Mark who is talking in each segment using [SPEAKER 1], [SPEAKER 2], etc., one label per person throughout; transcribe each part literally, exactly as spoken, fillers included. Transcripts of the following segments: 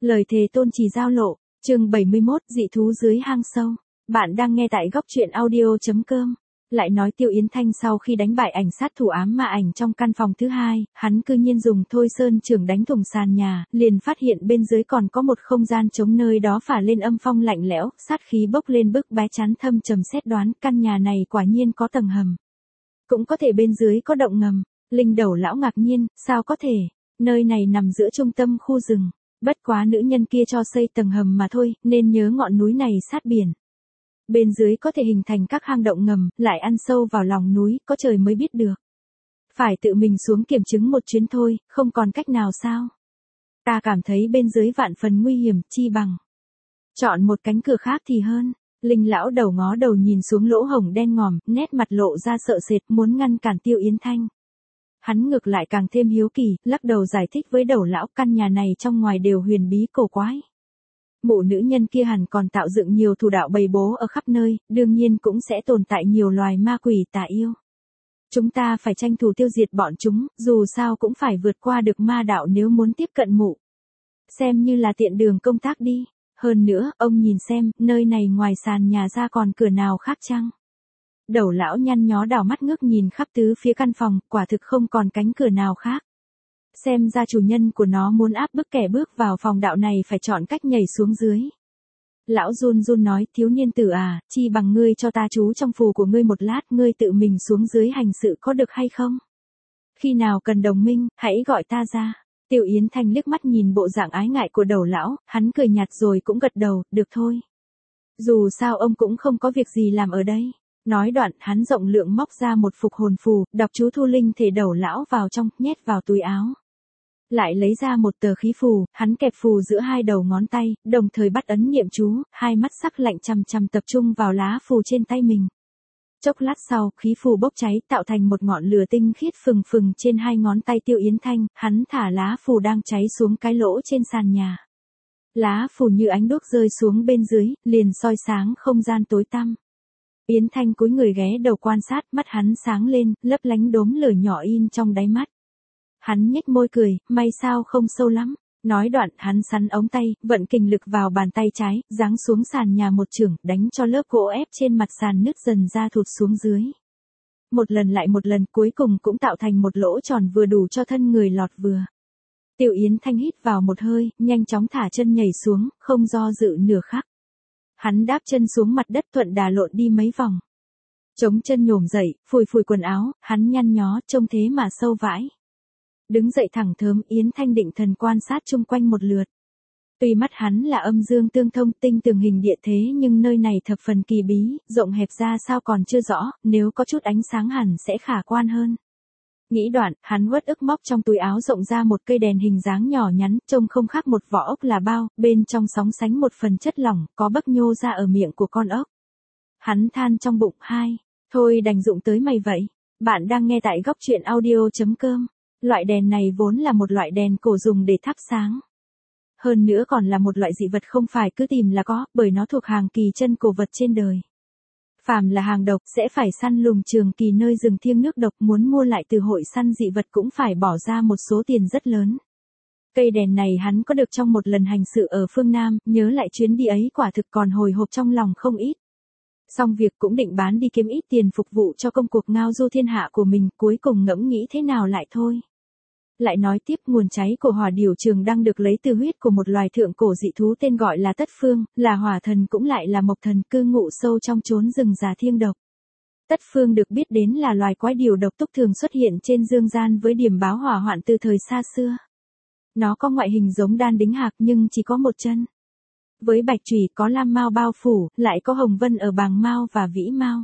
[SPEAKER 1] Lời thề tôn trì giao lộ, chương bảy mươi mốt, dị thú dưới hang sâu. Bạn đang nghe tại góc truyện audio.com. Lại nói Tiêu Yến Thanh sau khi đánh bại ảnh sát thủ ám ma ảnh trong căn phòng thứ hai, hắn cư nhiên dùng thôi sơn trưởng đánh thủng sàn nhà, liền phát hiện bên dưới còn có một không gian trống, nơi đó phả lên âm phong lạnh lẽo, sát khí bốc lên bức bái chán thâm trầm, xét đoán căn nhà này quả nhiên có tầng hầm. Cũng có thể bên dưới có động ngầm. Linh Đầu lão ngạc nhiên, sao có thể, nơi này nằm giữa trung tâm khu rừng. Bất quá nữ nhân kia cho xây tầng hầm mà thôi, nên nhớ ngọn núi này sát biển. Bên dưới có thể hình thành các hang động ngầm, lại ăn sâu vào lòng núi, có trời mới biết được. Phải tự mình xuống kiểm chứng một chuyến thôi, không còn cách nào sao. Ta cảm thấy bên dưới vạn phần nguy hiểm, chi bằng chọn một cánh cửa khác thì hơn. Linh lão đầu ngó đầu nhìn xuống lỗ hổng đen ngòm, nét mặt lộ ra sợ sệt, muốn ngăn cản Tiêu Yến Thanh. Hắn ngược lại càng thêm hiếu kỳ, lắc đầu giải thích với Đầu lão, căn nhà này trong ngoài đều huyền bí cổ quái. Mụ nữ nhân kia hẳn còn tạo dựng nhiều thủ đạo bày bố ở khắp nơi, đương nhiên cũng sẽ tồn tại nhiều loài ma quỷ tà yêu. Chúng ta phải tranh thủ tiêu diệt bọn chúng, dù sao cũng phải vượt qua được ma đạo nếu muốn tiếp cận mụ. Xem như là tiện đường công tác đi. Hơn nữa, ông nhìn xem, nơi này ngoài sàn nhà ra còn cửa nào khác chăng? Đầu lão nhăn nhó đảo mắt ngước nhìn khắp tứ phía căn phòng, quả thực không còn cánh cửa nào khác. Xem ra chủ nhân của nó muốn áp bức kẻ bước vào phòng đạo này phải chọn cách nhảy xuống dưới. Lão run run nói, thiếu niên tử à, chi bằng ngươi cho ta trú trong phù của ngươi một lát, ngươi tự mình xuống dưới hành sự có được hay không? Khi nào cần đồng minh, hãy gọi ta ra. Tiêu Yến Thanh liếc mắt nhìn bộ dạng ái ngại của Đầu lão, hắn cười nhạt rồi cũng gật đầu, được thôi. Dù sao ông cũng không có việc gì làm ở đây. Nói đoạn, hắn rộng lượng móc ra một phục hồn phù, đọc chú thu linh thể Đầu lão vào trong, nhét vào túi áo. Lại lấy ra một tờ khí phù, hắn kẹp phù giữa hai đầu ngón tay, đồng thời bắt ấn niệm chú, hai mắt sắc lạnh chằm chằm tập trung vào lá phù trên tay mình. Chốc lát sau, khí phù bốc cháy, tạo thành một ngọn lửa tinh khiết phừng phừng trên hai ngón tay Tiêu Yến Thanh, hắn thả lá phù đang cháy xuống cái lỗ trên sàn nhà. Lá phù như ánh đuốc rơi xuống bên dưới, liền soi sáng không gian tối tăm. Yến Thanh cúi người ghé đầu quan sát, mắt hắn sáng lên, lấp lánh đốm lửa nhỏ in trong đáy mắt. Hắn nhếch môi cười, may sao không sâu lắm. Nói đoạn, hắn sắn ống tay, vận kình lực vào bàn tay trái, giáng xuống sàn nhà một chưởng, đánh cho lớp gỗ ép trên mặt sàn nứt dần ra thụt xuống dưới. Một lần lại một lần, cuối cùng cũng tạo thành một lỗ tròn vừa đủ cho thân người lọt vừa. Tiêu Yến Thanh hít vào một hơi, nhanh chóng thả chân nhảy xuống, không do dự nửa khắc. Hắn đáp chân xuống mặt đất, thuận đà lộn đi mấy vòng. Chống chân nhổm dậy, phủi phủi quần áo, hắn nhăn nhó, trông thế mà sâu vãi. Đứng dậy thẳng thớm, Yến Thanh định thần quan sát chung quanh một lượt. Tuy mắt hắn là âm dương tương thông, tinh tường hình địa thế, nhưng nơi này thập phần kỳ bí, rộng hẹp ra sao còn chưa rõ, nếu có chút ánh sáng hẳn sẽ khả quan hơn. Nghĩ đoạn, hắn uất ức móc trong túi áo rộng ra một cây đèn hình dáng nhỏ nhắn, trông không khác một vỏ ốc là bao, bên trong sóng sánh một phần chất lỏng, có bấc nhô ra ở miệng của con ốc. Hắn than trong bụng, hai, thôi đành dụng tới mày vậy. Bạn đang nghe tại góc truyện audio.com. Loại đèn này vốn là một loại đèn cổ dùng để thắp sáng. Hơn nữa còn là một loại dị vật không phải cứ tìm là có, bởi nó thuộc hàng kỳ chân cổ vật trên đời. Phàm là hàng độc sẽ phải săn lùng trường kỳ nơi rừng thiêng nước độc, muốn mua lại từ hội săn dị vật cũng phải bỏ ra một số tiền rất lớn. Cây đèn này hắn có được trong một lần hành sự ở phương Nam, nhớ lại chuyến đi ấy quả thực còn hồi hộp trong lòng không ít. Xong việc cũng định bán đi kiếm ít tiền phục vụ cho công cuộc ngao du thiên hạ của mình, cuối cùng ngẫm nghĩ thế nào lại thôi. Lại nói tiếp, nguồn cháy của hỏa điểu trường đang được lấy từ huyết của một loài thượng cổ dị thú tên gọi là Tất Phương, là hỏa thần cũng lại là mộc thần, cư ngụ sâu trong chốn rừng già thiêng độc. Tất Phương được biết đến là loài quái điểu độc túc thường xuất hiện trên dương gian với điểm báo hỏa hoạn từ thời xa xưa. Nó có ngoại hình giống đan đính hạc nhưng chỉ có một chân. Với bạch chùy có lam mao bao phủ, lại có hồng vân ở bàng mao và vĩ mao.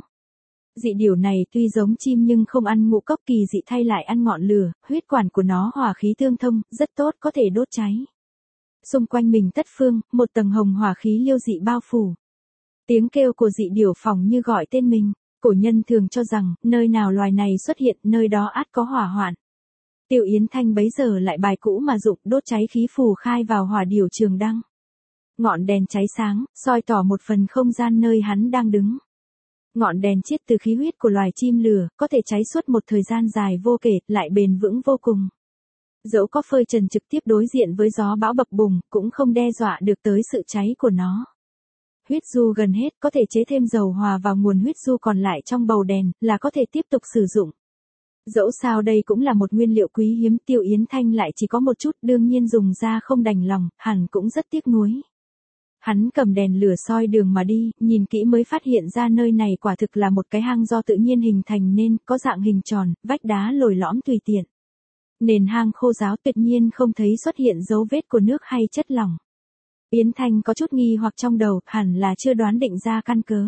[SPEAKER 1] Dị điểu này tuy giống chim nhưng không ăn ngũ cốc kỳ dị, thay lại ăn ngọn lửa, huyết quản của nó hỏa khí tương thông, rất tốt, có thể đốt cháy. Xung quanh mình Tất Phương, một tầng hồng hỏa khí liêu dị bao phủ. Tiếng kêu của dị điểu phỏng như gọi tên mình, cổ nhân thường cho rằng, nơi nào loài này xuất hiện, nơi đó ắt có hỏa hoạn. Tiêu Yến Thanh bấy giờ lại bài cũ mà dụng, đốt cháy khí phù khai vào hỏa điểu trường đăng. Ngọn đèn cháy sáng, soi tỏ một phần không gian nơi hắn đang đứng. Ngọn đèn chiết từ khí huyết của loài chim lửa, có thể cháy suốt một thời gian dài vô kể, lại bền vững vô cùng. Dẫu có phơi trần trực tiếp đối diện với gió bão bập bùng, cũng không đe dọa được tới sự cháy của nó. Huyết du gần hết, có thể chế thêm dầu hòa vào nguồn huyết du còn lại trong bầu đèn, là có thể tiếp tục sử dụng. Dẫu sao đây cũng là một nguyên liệu quý hiếm, Tiêu Yến Thanh lại chỉ có một chút, đương nhiên dùng ra không đành lòng, hẳn cũng rất tiếc nuối. Hắn cầm đèn lửa soi đường mà đi, nhìn kỹ mới phát hiện ra nơi này quả thực là một cái hang do tự nhiên hình thành nên, có dạng hình tròn, vách đá lồi lõm tùy tiện. Nền hang khô ráo, tuyệt nhiên không thấy xuất hiện dấu vết của nước hay chất lỏng. Yến Thanh có chút nghi hoặc trong đầu, hẳn là chưa đoán định ra căn cớ.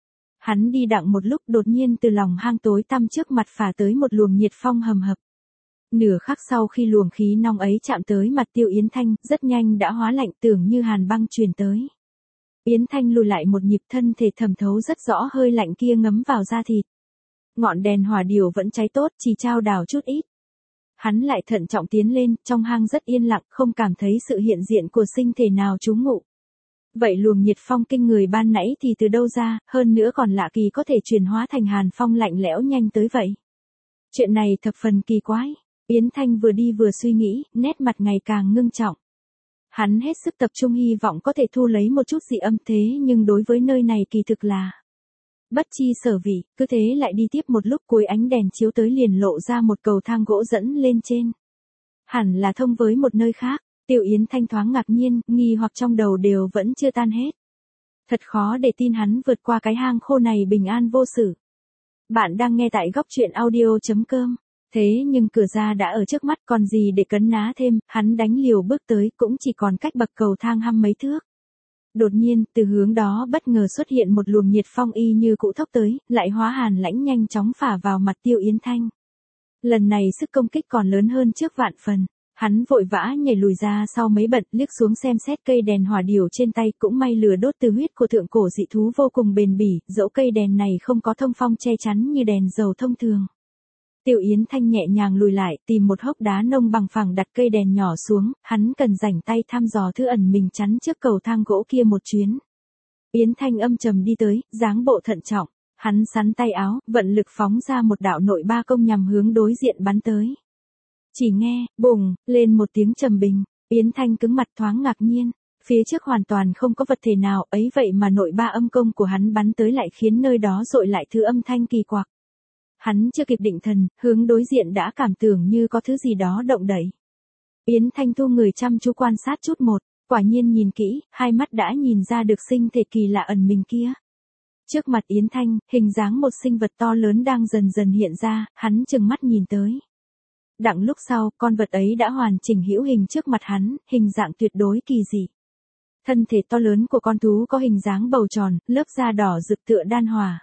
[SPEAKER 1] Hắn đi đặng một lúc, đột nhiên từ lòng hang tối tăm trước mặt phả tới một luồng nhiệt phong hầm hập. Nửa khắc sau khi luồng khí nóng ấy chạm tới mặt Tiêu Yến Thanh, rất nhanh đã hóa lạnh, tưởng như hàn băng truyền tới. Yến Thanh lùi lại một nhịp, thân thể thẩm thấu rất rõ hơi lạnh kia ngấm vào da thịt. Ngọn đèn hỏa điều vẫn cháy tốt, chỉ trao đảo chút ít. Hắn lại thận trọng tiến lên, trong hang rất yên lặng, không cảm thấy sự hiện diện của sinh thể nào trú ngụ. Vậy luồng nhiệt phong kinh người ban nãy thì từ đâu ra, hơn nữa còn lạ kỳ có thể chuyển hóa thành hàn phong lạnh lẽo nhanh tới vậy. Chuyện này thập phần kỳ quái. Yến Thanh vừa đi vừa suy nghĩ, nét mặt ngày càng ngưng trọng. Hắn hết sức tập trung hy vọng có thể thu lấy một chút dị âm, thế nhưng đối với nơi này kỳ thực là bất chi sở vị, cứ thế lại đi tiếp một lúc, cuối ánh đèn chiếu tới liền lộ ra một cầu thang gỗ dẫn lên trên. Hẳn là thông với một nơi khác. Tiêu Yến Thanh thoáng ngạc nhiên, nghi hoặc trong đầu đều vẫn chưa tan hết. Thật khó để tin hắn vượt qua cái hang khô này bình an vô sự. Bạn đang nghe tại góc truyện audio chấm com. Thế nhưng cửa ra đã ở trước mắt, còn gì để cấn ná thêm, hắn đánh liều bước tới, cũng chỉ còn cách bậc cầu thang hăm mấy thước. Đột nhiên, từ hướng đó bất ngờ xuất hiện một luồng nhiệt phong y như cũ thốc tới, lại hóa hàn lãnh nhanh chóng phả vào mặt Tiêu Yến Thanh. Lần này sức công kích còn lớn hơn trước vạn phần. Hắn vội vã nhảy lùi ra sau mấy bận, liếc xuống xem xét cây đèn hỏa điều trên tay, cũng may lửa đốt từ huyết của thượng cổ dị thú vô cùng bền bỉ, dẫu cây đèn này không có thông phong che chắn như đèn dầu thông thường. Tiêu Yến Thanh nhẹ nhàng lùi lại, tìm một hốc đá nông bằng phẳng đặt cây đèn nhỏ xuống, hắn cần rảnh tay thăm dò thứ ẩn mình chắn trước cầu thang gỗ kia một chuyến. Yến Thanh âm trầm đi tới, dáng bộ thận trọng, hắn sắn tay áo, vận lực phóng ra một đạo nội ba công nhằm hướng đối diện bắn tới. Chỉ nghe, bùng, lên một tiếng trầm bình, Yến Thanh cứng mặt thoáng ngạc nhiên, phía trước hoàn toàn không có vật thể nào, ấy vậy mà nội ba âm công của hắn bắn tới lại khiến nơi đó dội lại thứ âm thanh kỳ quặc. Hắn chưa kịp định thần, hướng đối diện đã cảm tưởng như có thứ gì đó động đẩy. Yến Thanh thu người chăm chú quan sát chút một, quả nhiên nhìn kỹ, hai mắt đã nhìn ra được sinh thể kỳ lạ ẩn mình kia. Trước mặt Yến Thanh, hình dáng một sinh vật to lớn đang dần dần hiện ra, hắn trừng mắt nhìn tới. Đặng lúc sau, con vật ấy đã hoàn chỉnh hữu hình trước mặt hắn, hình dạng tuyệt đối kỳ dị. Thân thể to lớn của con thú có hình dáng bầu tròn, lớp da đỏ rực tựa đan hòa.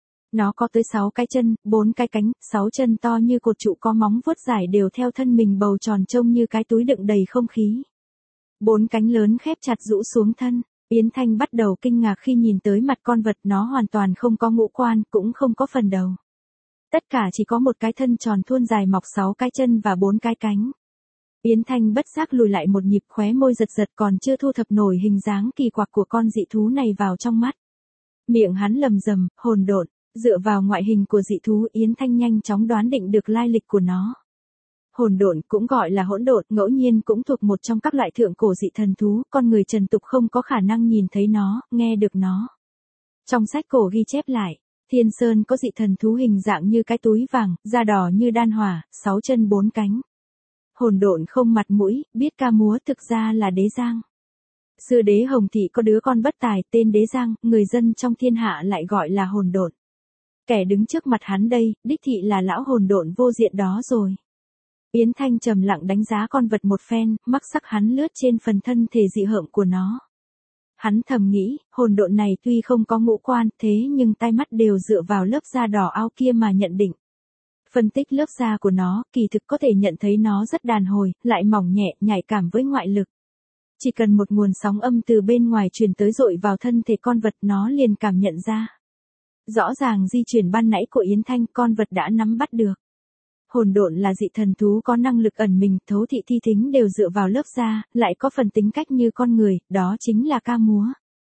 [SPEAKER 1] Nó có tới sáu cái chân, bốn cái cánh, sáu chân to như cột trụ có móng vuốt dài đều theo thân mình bầu tròn trông như cái túi đựng đầy không khí. Bốn cánh lớn khép chặt rũ xuống thân. Yến Thanh bắt đầu kinh ngạc khi nhìn tới mặt con vật, nó hoàn toàn không có ngũ quan, cũng không có phần đầu. Tất cả chỉ có một cái thân tròn thuôn dài mọc sáu cái chân và bốn cái cánh. Yến Thanh bất giác lùi lại một nhịp, khóe môi giật giật, còn chưa thu thập nổi hình dáng kỳ quặc của con dị thú này vào trong mắt. Miệng hắn lầm rầm, hồn độn, dựa vào ngoại hình của dị thú, Yến Thanh nhanh chóng đoán định được lai lịch của nó. Hồn độn cũng gọi là hỗn độn, ngẫu nhiên cũng thuộc một trong các loại thượng cổ dị thần thú, con người trần tục không có khả năng nhìn thấy nó, nghe được nó. Trong sách cổ ghi chép lại, Thiên Sơn có dị thần thú hình dạng như cái túi vàng, da đỏ như đan hỏa, sáu chân bốn cánh. Hồn độn không mặt mũi, biết ca múa, thực ra là Đế Giang. Xưa đế Hồng Thị có đứa con bất tài tên Đế Giang, người dân trong thiên hạ lại gọi là hồn độn. Kẻ đứng trước mặt hắn đây, đích thị là lão hồn độn vô diện đó rồi. Yến Thanh trầm lặng đánh giá con vật một phen, mắc sắc hắn lướt trên phần thân thể dị hợm của nó. Hắn thầm nghĩ, hồn độn này tuy không có ngũ quan, thế nhưng tai mắt đều dựa vào lớp da đỏ ao kia mà nhận định. Phân tích lớp da của nó, kỳ thực có thể nhận thấy nó rất đàn hồi, lại mỏng nhẹ, nhạy cảm với ngoại lực. Chỉ cần một nguồn sóng âm từ bên ngoài truyền tới dội vào thân thể con vật, nó liền cảm nhận ra. Rõ ràng di chuyển ban nãy của Yến Thanh, con vật đã nắm bắt được. Hồn độn là dị thần thú có năng lực ẩn mình, thấu thị thi thính đều dựa vào lớp da, lại có phần tính cách như con người, đó chính là ca múa.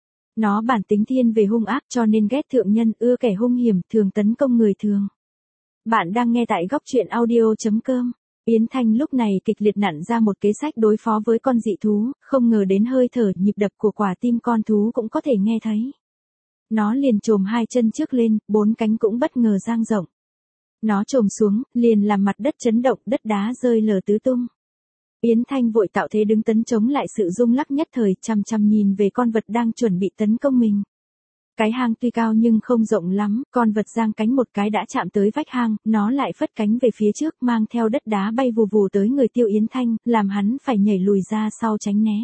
[SPEAKER 1] Nó bản tính thiên về hung ác, cho nên ghét thượng nhân, ưa kẻ hung hiểm, thường tấn công người thường. Bạn đang nghe tại góc truyện audio chấm com. Yến Thanh lúc này kịch liệt nặn ra một kế sách đối phó với con dị thú, không ngờ đến hơi thở nhịp đập của quả tim con thú cũng có thể nghe thấy. Nó liền chồm hai chân trước lên, bốn cánh cũng bất ngờ dang rộng. Nó chồm xuống, liền làm mặt đất chấn động, đất đá rơi lở tứ tung. Yến Thanh vội tạo thế đứng tấn chống lại sự rung lắc nhất thời, chằm chằm nhìn về con vật đang chuẩn bị tấn công mình. Cái hang tuy cao nhưng không rộng lắm, con vật giang cánh một cái đã chạm tới vách hang, nó lại phất cánh về phía trước mang theo đất đá bay vù vù tới người Tiêu Yến Thanh, làm hắn phải nhảy lùi ra sau tránh né.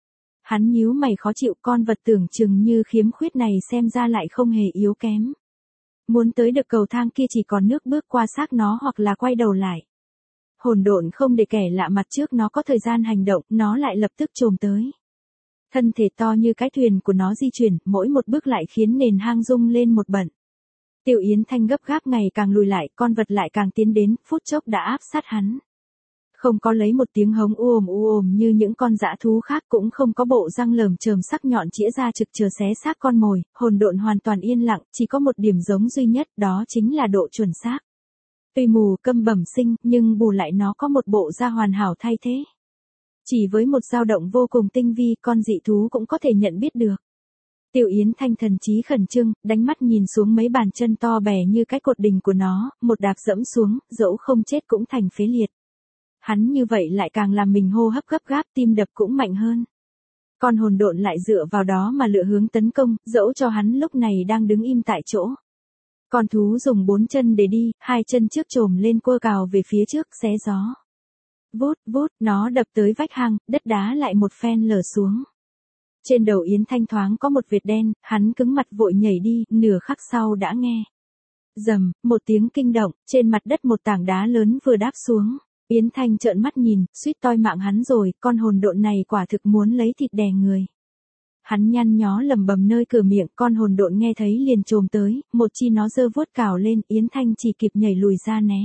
[SPEAKER 1] Hắn nhíu mày khó chịu, con vật tưởng chừng như khiếm khuyết này xem ra lại không hề yếu kém. Muốn tới được cầu thang kia chỉ còn nước bước qua xác nó hoặc là quay đầu lại. Hỗn độn không để kẻ lạ mặt trước nó có thời gian hành động, nó lại lập tức chồm tới. Thân thể to như cái thuyền của nó di chuyển, mỗi một bước lại khiến nền hang rung lên một bận. Tiêu Yến Thanh gấp gáp ngày càng lùi lại, con vật lại càng tiến đến, phút chốc đã áp sát hắn. Không có lấy một tiếng hống u ồm u ồm như những con dã thú khác, cũng không có bộ răng lởm chởm sắc nhọn chĩa ra trực chờ xé xác con mồi, hỗn độn hoàn toàn yên lặng, chỉ có một điểm giống duy nhất, đó chính là độ chuẩn xác. Tuy mù câm bẩm sinh, nhưng bù lại nó có một bộ da hoàn hảo thay thế. Chỉ với một dao động vô cùng tinh vi, con dị thú cũng có thể nhận biết được. Tiêu Yến Thanh thần trí khẩn trương, đánh mắt nhìn xuống mấy bàn chân to bè như cái cột đình của nó, một đạp dẫm xuống, dẫu không chết cũng thành phế liệt. Hắn như vậy lại càng làm mình hô hấp gấp gáp, tim đập cũng mạnh hơn. Con hỗn độn lại dựa vào đó mà lựa hướng tấn công, dẫu cho hắn lúc này đang đứng im tại chỗ. Con thú dùng bốn chân để đi, hai chân trước chồm lên quơ cào về phía trước, xé gió. Vút vút, nó đập tới vách hang, đất đá lại một phen lở xuống. Trên đầu Yến Thanh thoáng có một vệt đen, hắn cứng mặt vội nhảy đi, nửa khắc sau đã nghe. Rầm, một tiếng kinh động, trên mặt đất một tảng đá lớn vừa đáp xuống. Yến Thanh trợn mắt nhìn, suýt toi mạng hắn rồi, con hỗn độn này quả thực muốn lấy thịt đè người. Hắn nhăn nhó lẩm bẩm nơi cửa miệng, con hỗn độn nghe thấy liền chồm tới, một chi nó giơ vuốt cào lên, Yến Thanh chỉ kịp nhảy lùi ra né.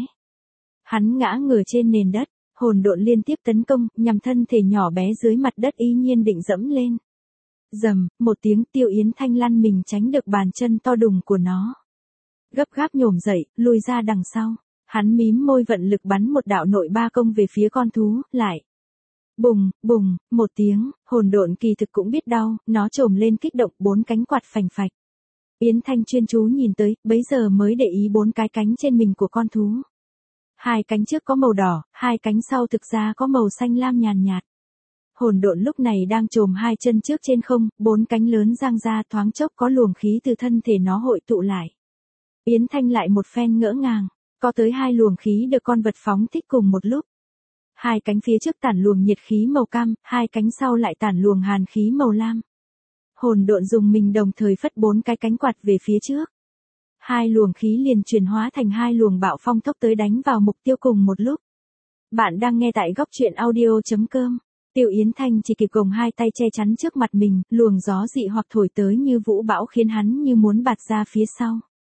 [SPEAKER 1] Hắn ngã ngửa trên nền đất, hỗn độn liên tiếp tấn công, nhằm thân thể nhỏ bé dưới mặt đất ý nhiên định dẫm lên. Rầm, một tiếng, Tiêu Yến Thanh lăn mình tránh được bàn chân to đùng của nó. Gấp gáp nhổm dậy, lùi ra đằng sau. Hắn mím môi vận lực bắn một đạo nội ba công về phía con thú, lại. Bùng, bùng, một tiếng, hỗn độn kỳ thực cũng biết đau, nó trồm lên kích động, bốn cánh quạt phành phạch. Yến Thanh chuyên chú nhìn tới, bấy giờ mới để ý bốn cái cánh trên mình của con thú. Hai cánh trước có màu đỏ, hai cánh sau thực ra có màu xanh lam nhàn nhạt. Hỗn độn lúc này đang chồm hai chân trước trên không, bốn cánh lớn dang ra, thoáng chốc có luồng khí từ thân thể nó hội tụ lại. Yến Thanh lại một phen ngỡ ngàng. Có tới hai luồng khí được con vật phóng thích cùng một lúc. Hai cánh phía trước tản luồng nhiệt khí màu cam, hai cánh sau lại tản luồng hàn khí màu lam. Hỗn độn dùng mình đồng thời phất bốn cái cánh quạt về phía trước. Hai luồng khí liền chuyển hóa thành hai luồng bạo phong tốc tới đánh vào mục tiêu cùng một lúc. Bạn đang nghe tại góc truyện audio chấm com. Tiêu Yến Thanh chỉ kịp gồng hai tay che chắn trước mặt mình, luồng gió dị hoặc thổi tới như vũ bão khiến hắn như muốn bạt ra phía sau.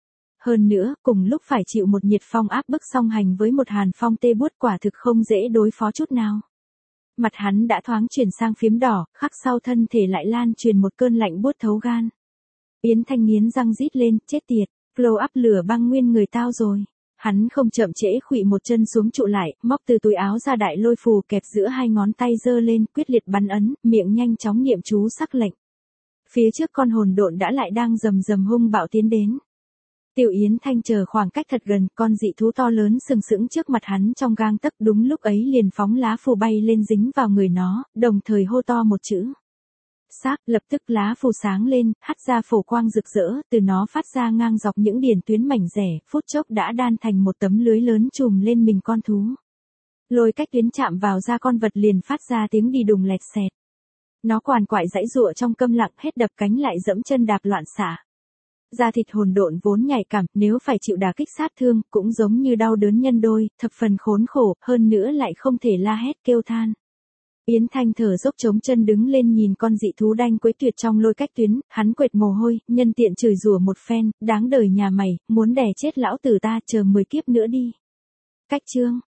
[SPEAKER 1] Hơn nữa, cùng lúc phải chịu một nhiệt phong áp bức song hành với một hàn phong tê buốt quả thực không dễ đối phó chút nào. Mặt hắn đã thoáng chuyển sang phiếm đỏ, khắc sau thân thể lại lan truyền một cơn lạnh buốt thấu gan. Yến Thanh nghiến răng rít lên, chết tiệt, flow up lửa băng nguyên người tao rồi. Hắn không chậm trễ khuỵu một chân xuống trụ lại, móc từ túi áo ra đại lôi phù kẹp giữa hai ngón tay giơ lên, quyết liệt bắn ấn, miệng nhanh chóng niệm chú sắc lệnh. Phía trước con hỗn độn đã lại đang rầm rầm hung bạo tiến đến. Tiêu Yến Thanh chờ khoảng cách thật gần, con dị thú to lớn sừng sững trước mặt hắn trong gang tấc, đúng lúc ấy liền phóng lá phù bay lên dính vào người nó, đồng thời hô to một chữ. Xác, lập tức lá phù sáng lên, hắt ra phổ quang rực rỡ, từ nó phát ra ngang dọc những điển tuyến mảnh rẻ, phút chốc đã đan thành một tấm lưới lớn trùm lên mình con thú. Lôi cách tuyến chạm vào da con vật liền phát ra tiếng đi đùng lẹt xẹt. Nó quằn quại giãy giụa trong câm lặng, hết đập cánh lại dẫm chân đạp loạn xạ. Da thịt hỗn độn vốn nhạy cảm, nếu phải chịu đả kích sát thương, cũng giống như đau đớn nhân đôi, thập phần khốn khổ, hơn nữa lại không thể la hét kêu than. Yến Thanh thở dốc chống chân đứng lên nhìn con dị thú đanh quấy tuyệt trong lôi cách tuyến, hắn quệt mồ hôi, nhân tiện chửi rủa một phen, đáng đời nhà mày, muốn đè chết lão tử ta, chờ mười kiếp nữa đi. Cách chương